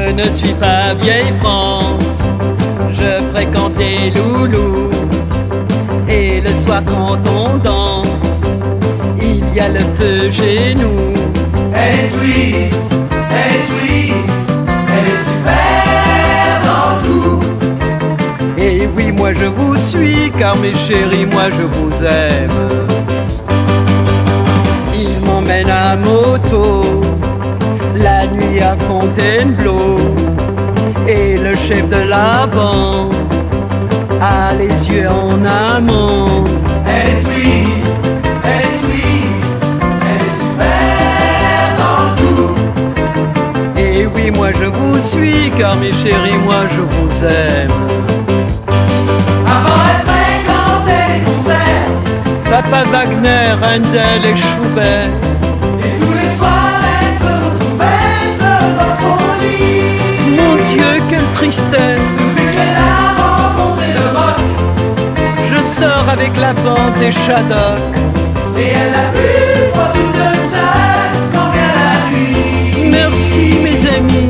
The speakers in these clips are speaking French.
Je ne suis pas vieille France, je fréquente des loulous. Et le soir quand on danse, il y a le feu chez nous. Elle est twist, elle est super dans tout. Et oui, moi je vous suis, car mes chéris, moi je vous aime. Il m'emmène à moto, la nuit à Fontainebleau. Et le chef de la bande a les yeux en amande. Elle est twist, elle est super dans tout. Et oui, moi je vous suis, car mes chéris, moi je vous aime. Avant elle fréquentait les concerts, Papa Wagner, Handel et Schubert. et tous les soirs elle se retrouvait seule dans son lit. Mon Dieu, quelle tristesse! Depuis qu'elle a rencontré le rock, Je sors avec la bande des Shadocks. et elle a pu voir toute seule quand vient la nuit. Merci mes amis.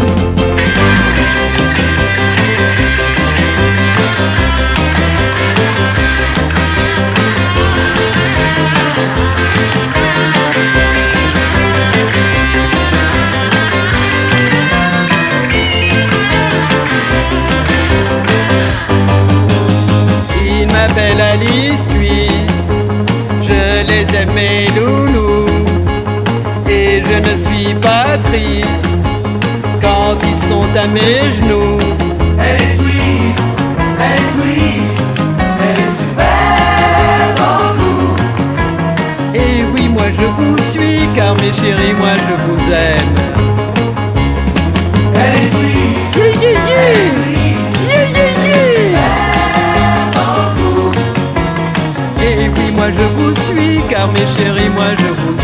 Ils m'appellent Alice Twist, je les aime mes loulous. Et je ne suis pas triste quand ils sont à mes genoux. Elle est twist, elle est super dans tout. Et oui, moi je vous suis, car mes chéris, moi je vous aime. Elle est twist, Yeah, yeah, yeah. Yeah, yeah, yeah. super dans tout. Et oui, moi je vous suis, car mes chéris, moi je vous